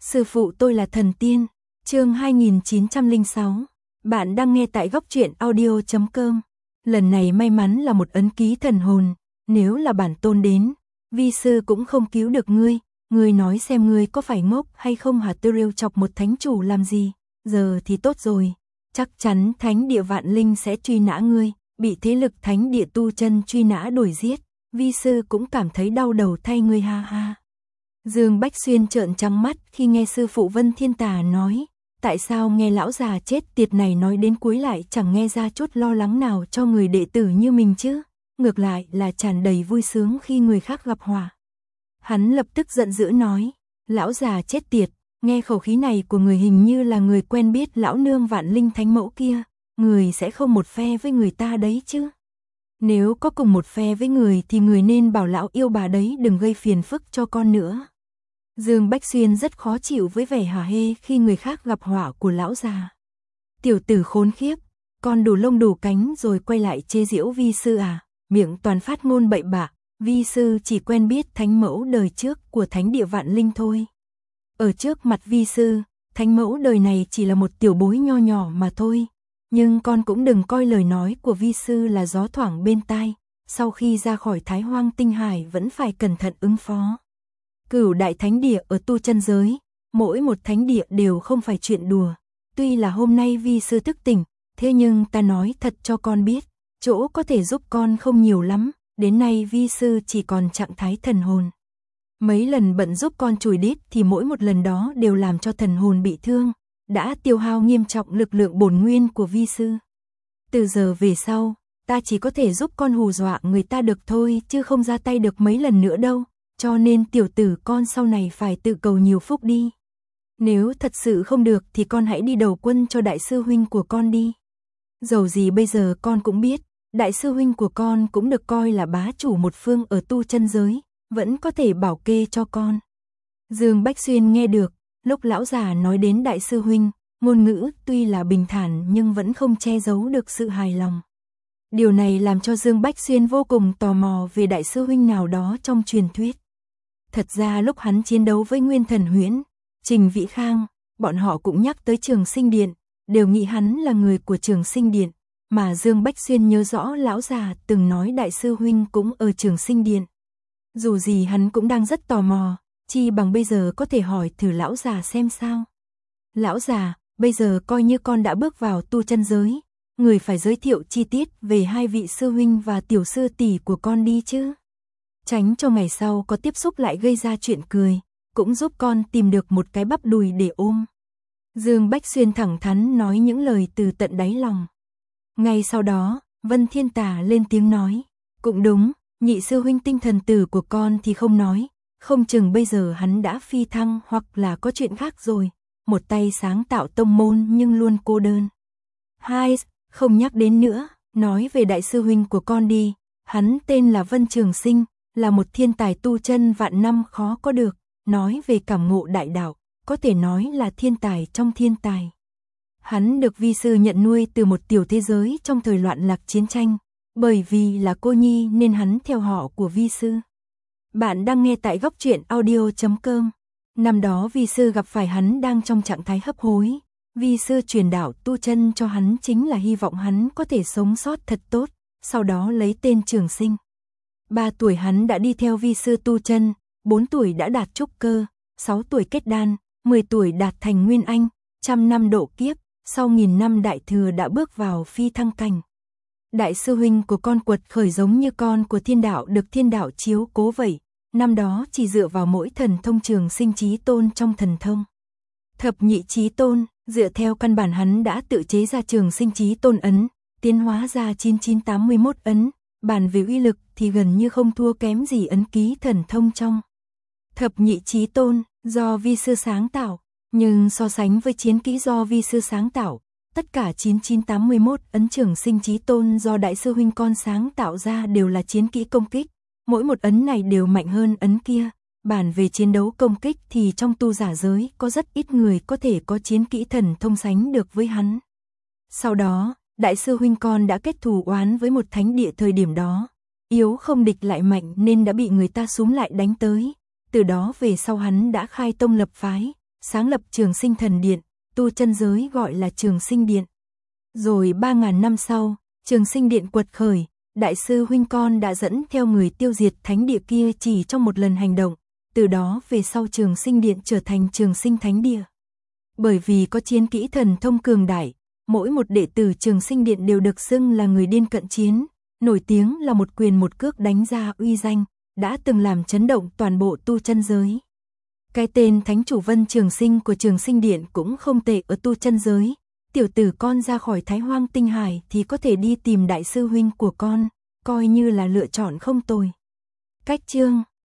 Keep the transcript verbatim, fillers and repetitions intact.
Sư phụ tôi là thần tiên. Chương hai nghìn chín trăm lẻ sáu. Bạn đang nghe tại góc truyện audio chấm com. Lần này may mắn là một ấn ký thần hồn, nếu là bản tôn đến, vi sư cũng không cứu được ngươi. Ngươi nói xem ngươi có phải ngốc hay không hả? Tôi rêu chọc một thánh chủ làm gì? Giờ thì tốt rồi, chắc chắn thánh địa vạn linh sẽ truy nã ngươi, bị thế lực thánh địa tu chân truy nã đuổi giết. Vi sư cũng cảm thấy đau đầu thay ngươi, ha ha. Dương Bách Xuyên trợn trắng mắt khi nghe sư phụ Vân Thiên Tà nói, tại sao nghe lão già chết tiệt này nói đến cuối lại chẳng nghe ra chút lo lắng nào cho người đệ tử như mình chứ, ngược lại là tràn đầy vui sướng khi người khác gặp họa. Hắn lập tức giận dữ nói, lão già chết tiệt, nghe khẩu khí này của người hình như là người quen biết lão nương vạn linh thánh mẫu kia, người sẽ không một phe với người ta đấy chứ. Nếu có cùng một phe với người thì người nên bảo lão yêu bà đấy đừng gây phiền phức cho con nữa. Dương Bách Xuyên rất khó chịu với vẻ hả hê khi người khác gặp họa của lão già. Tiểu tử khốn khiếp, con đủ lông đủ cánh rồi quay lại chê giễu vi sư à, miệng toàn phát ngôn bậy bạ, vi sư chỉ quen biết thánh mẫu đời trước của thánh địa vạn linh thôi. Ở trước mặt vi sư, thánh mẫu đời này chỉ là một tiểu bối nho nhỏ mà thôi. Nhưng con cũng đừng coi lời nói của vi sư là gió thoảng bên tai, sau khi ra khỏi Thái Hoang Tinh Hải vẫn phải cẩn thận ứng phó. Cửu đại thánh địa ở tu chân giới, mỗi một thánh địa đều không phải chuyện đùa. Tuy là hôm nay vi sư thức tỉnh, thế nhưng ta nói thật cho con biết, chỗ có thể giúp con không nhiều lắm, đến nay vi sư chỉ còn trạng thái thần hồn. Mấy lần bận giúp con chùi đít thì mỗi một lần đó đều làm cho thần hồn bị thương, đã tiêu hao nghiêm trọng lực lượng bổn nguyên của vi sư. Từ giờ về sau, ta chỉ có thể giúp con hù dọa người ta được thôi chứ không ra tay được mấy lần nữa đâu, cho nên tiểu tử con sau này phải tự cầu nhiều phúc đi. Nếu thật sự không được thì con hãy đi đầu quân cho đại sư huynh của con đi. Dầu gì bây giờ con cũng biết, đại sư huynh của con cũng được coi là bá chủ một phương ở tu chân giới, vẫn có thể bảo kê cho con. Dương Bách Xuyên nghe được, lúc lão già nói đến đại sư huynh, ngôn ngữ tuy là bình thản nhưng vẫn không che giấu được sự hài lòng. Điều này làm cho Dương Bách Xuyên vô cùng tò mò về đại sư huynh nào đó trong truyền thuyết. Thật ra lúc hắn chiến đấu với Nguyên Thần Huyễn, Trình Vĩ Khang, bọn họ cũng nhắc tới Trường Sinh Điện, đều nghĩ hắn là người của Trường Sinh Điện, mà Dương Bách Xuyên nhớ rõ lão già từng nói đại sư huynh cũng ở Trường Sinh Điện. Dù gì hắn cũng đang rất tò mò, chi bằng bây giờ có thể hỏi thử lão già xem sao. Lão già, bây giờ coi như con đã bước vào tu chân giới, người phải giới thiệu chi tiết về hai vị sư huynh và tiểu sư tỷ của con đi chứ. Tránh cho ngày sau có tiếp xúc lại gây ra chuyện cười, cũng giúp con tìm được một cái bắp đùi để ôm. Dương Bách Xuyên thẳng thắn nói những lời từ tận đáy lòng. Ngay sau đó, Vân Thiên Tà lên tiếng nói, cũng đúng, nhị sư huynh tinh thần tử của con thì không nói, không chừng bây giờ hắn đã phi thăng hoặc là có chuyện khác rồi, một tay sáng tạo tông môn nhưng luôn cô đơn. Hai, không nhắc đến nữa, nói về đại sư huynh của con đi, hắn tên là Vân Trường Sinh, là một thiên tài tu chân vạn năm khó có được, nói về cảm ngộ đại đạo, có thể nói là thiên tài trong thiên tài. Hắn được vi sư nhận nuôi từ một tiểu thế giới trong thời loạn lạc chiến tranh, bởi vì là cô nhi nên hắn theo họ của vi sư. Bạn đang nghe tại góc truyện audio chấm com. Năm đó vi sư gặp phải hắn đang trong trạng thái hấp hối, vi sư truyền đạo tu chân cho hắn chính là hy vọng hắn có thể sống sót thật tốt, sau đó lấy tên Trường Sinh. Ba tuổi hắn đã đi theo vi sư tu chân, bốn tuổi đã đạt trúc cơ, sáu tuổi kết đan, mười tuổi đạt thành nguyên anh, trăm năm độ kiếp, sau nghìn năm đại thừa đã bước vào phi thăng cảnh. Đại sư huynh của con quật khởi giống như con của thiên đạo được thiên đạo chiếu cố vậy, năm đó chỉ dựa vào mỗi thần thông Trường Sinh chí tôn trong thần thông. Thập nhị chí tôn, dựa theo căn bản hắn đã tự chế ra Trường Sinh chí tôn ấn, tiến hóa ra chín chín tám mươi mốt ấn, bàn về uy lực thì gần như không thua kém gì ấn ký thần thông trong. Thập nhị chí tôn, do vi sư sáng tạo, nhưng so sánh với chiến kỹ do vi sư sáng tạo, tất cả chín chín tám mươi mốt ấn Trường Sinh chí tôn do đại sư huynh con sáng tạo ra đều là chiến kỹ công kích, mỗi một ấn này đều mạnh hơn ấn kia. Bàn về chiến đấu công kích thì trong tu giả giới có rất ít người có thể có chiến kỹ thần thông sánh được với hắn. Sau đó, đại sư huynh con đã kết thù oán với một thánh địa thời điểm đó, yếu không địch lại mạnh nên đã bị người ta xúm lại đánh tới, từ đó về sau hắn đã khai tông lập phái, sáng lập Trường Sinh Thần Điện, tu chân giới gọi là Trường Sinh Điện. Rồi ba ngàn năm sau, Trường Sinh Điện quật khởi, đại sư huynh con đã dẫn theo người tiêu diệt thánh địa kia chỉ trong một lần hành động, từ đó về sau Trường Sinh Điện trở thành Trường Sinh Thánh Địa. Bởi vì có chiến kỹ thần thông cường đại, mỗi một đệ tử Trường Sinh Điện đều được xưng là người điên cận chiến, nổi tiếng là một quyền một cước đánh ra uy danh, đã từng làm chấn động toàn bộ tu chân giới. Cái tên Thánh Chủ Vân Trường Sinh của Trường Sinh Điện cũng không tệ ở tu chân giới, tiểu tử con ra khỏi Thái Hoang Tinh Hải thì có thể đi tìm đại sư huynh của con, coi như là lựa chọn không tồi. Cách chương